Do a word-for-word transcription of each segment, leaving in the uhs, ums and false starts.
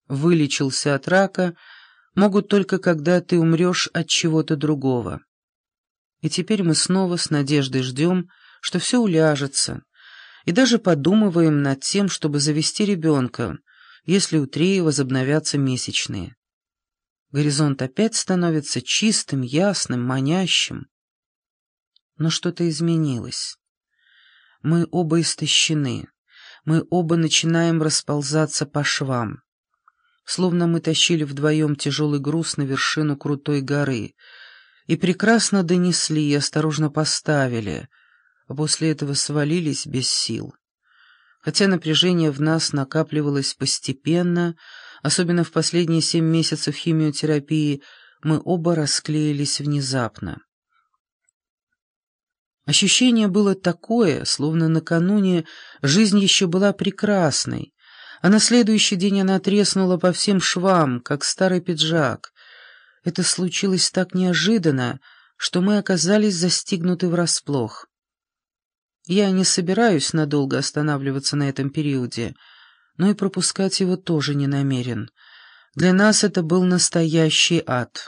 вылечился от рака, могут только когда ты умрешь от чего-то другого. И теперь мы снова с надеждой ждем, что все уляжется, и даже подумываем над тем, чтобы завести ребенка, если у Треи возобновятся месячные. Горизонт опять становится чистым, ясным, манящим. Но что-то изменилось. Мы оба истощены, мы оба начинаем расползаться по швам. Словно мы тащили вдвоем тяжелый груз на вершину крутой горы, и прекрасно донесли и осторожно поставили, а после этого свалились без сил. Хотя напряжение в нас накапливалось постепенно, особенно в последние семь месяцев химиотерапии, мы оба расклеились внезапно. Ощущение было такое, словно накануне жизнь еще была прекрасной, а на следующий день она треснула по всем швам, как старый пиджак. Это случилось так неожиданно, что мы оказались застигнуты врасплох. Я не собираюсь надолго останавливаться на этом периоде, но и пропускать его тоже не намерен. Для нас это был настоящий ад.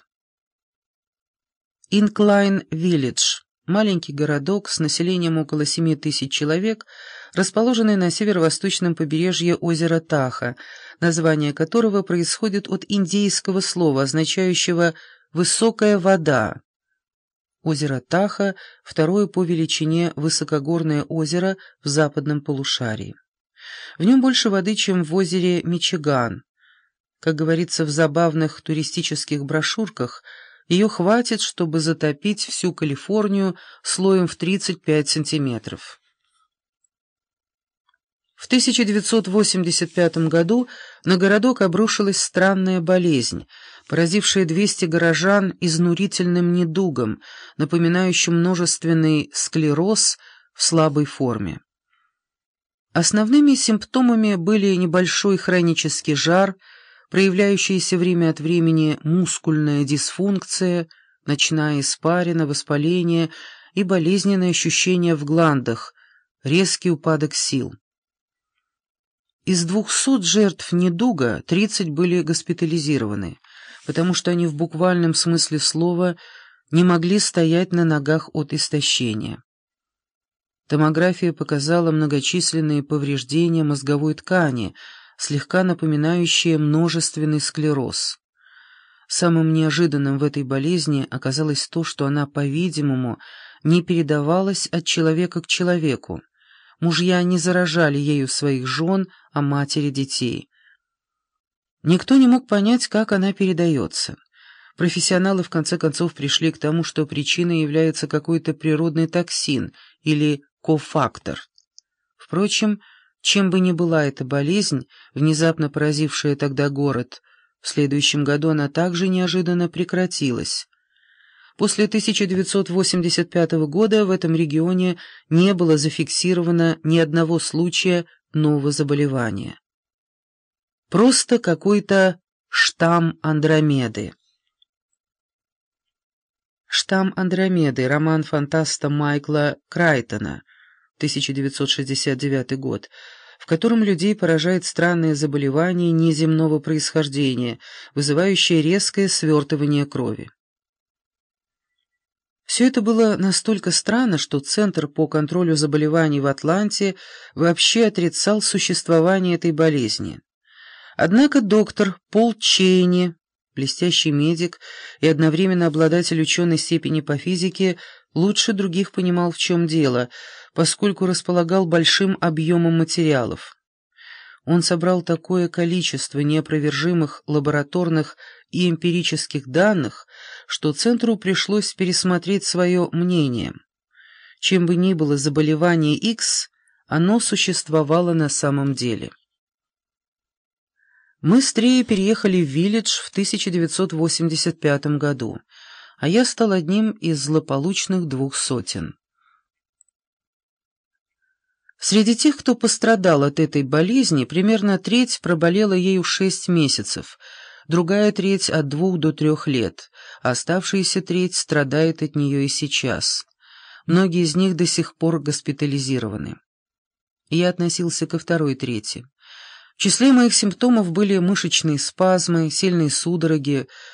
Инклайн-Виллидж. Маленький городок с населением около семи тысяч человек, расположенный на северо-восточном побережье озера Таха, название которого происходит от индейского слова, означающего «высокая вода». Озеро Таха — второе по величине высокогорное озеро в западном полушарии. В нем больше воды, чем в озере Мичиган. Как говорится в забавных туристических брошюрках, ее хватит, чтобы затопить всю Калифорнию слоем в тридцать пять сантиметров. В тысяча девятьсот восемьдесят пятом году на городок обрушилась странная болезнь, поразившая двести горожан изнурительным недугом, напоминающим множественный склероз в слабой форме. Основными симптомами были небольшой хронический жар, проявляющаяся время от времени мускульная дисфункция, ночная испарина, воспаление и болезненные ощущения в гландах, резкий упадок сил. Из двухсот жертв недуга тридцать были госпитализированы, потому что они в буквальном смысле слова не могли стоять на ногах от истощения. Томография показала многочисленные повреждения мозговой ткани, слегка напоминающие множественный склероз. Самым неожиданным в этой болезни оказалось то, что она, по-видимому, не передавалась от человека к человеку. Мужья не заражали ею своих жен, а матери детей. Никто не мог понять, как она передается. Профессионалы в конце концов пришли к тому, что причиной является какой-то природный токсин или кофактор. Впрочем, чем бы ни была эта болезнь, внезапно поразившая тогда город, в следующем году она также неожиданно прекратилась. После тысяча девятьсот восемьдесят пятого года в этом регионе не было зафиксировано ни одного случая нового заболевания. Просто какой-то штамм Андромеды. «Штамм Андромеды» — роман фантаста Майкла Крайтона, тысяча девятьсот шестьдесят девятый год, в котором людей поражает странное заболевание неземного происхождения, вызывающее резкое свертывание крови. Все это было настолько странно, что Центр по контролю заболеваний в Атланте вообще отрицал существование этой болезни. Однако доктор Пол Чейни, блестящий медик и одновременно обладатель ученой степени по физике, лучше других понимал, в чем дело, поскольку располагал большим объемом материалов. Он собрал такое количество неопровержимых лабораторных и эмпирических данных, что Центру пришлось пересмотреть свое мнение. Чем бы ни было заболевание X, оно существовало на самом деле. Мы с Треей переехали в Виллидж в тысяча девятьсот восемьдесят пятом году, а я стал одним из злополучных двух сотен. Среди тех, кто пострадал от этой болезни, примерно треть проболела ею шесть месяцев, другая треть от двух до трех лет, а оставшаяся треть страдает от нее и сейчас. Многие из них до сих пор госпитализированы. Я относился ко второй трети. В числе моих симптомов были мышечные спазмы, сильные судороги,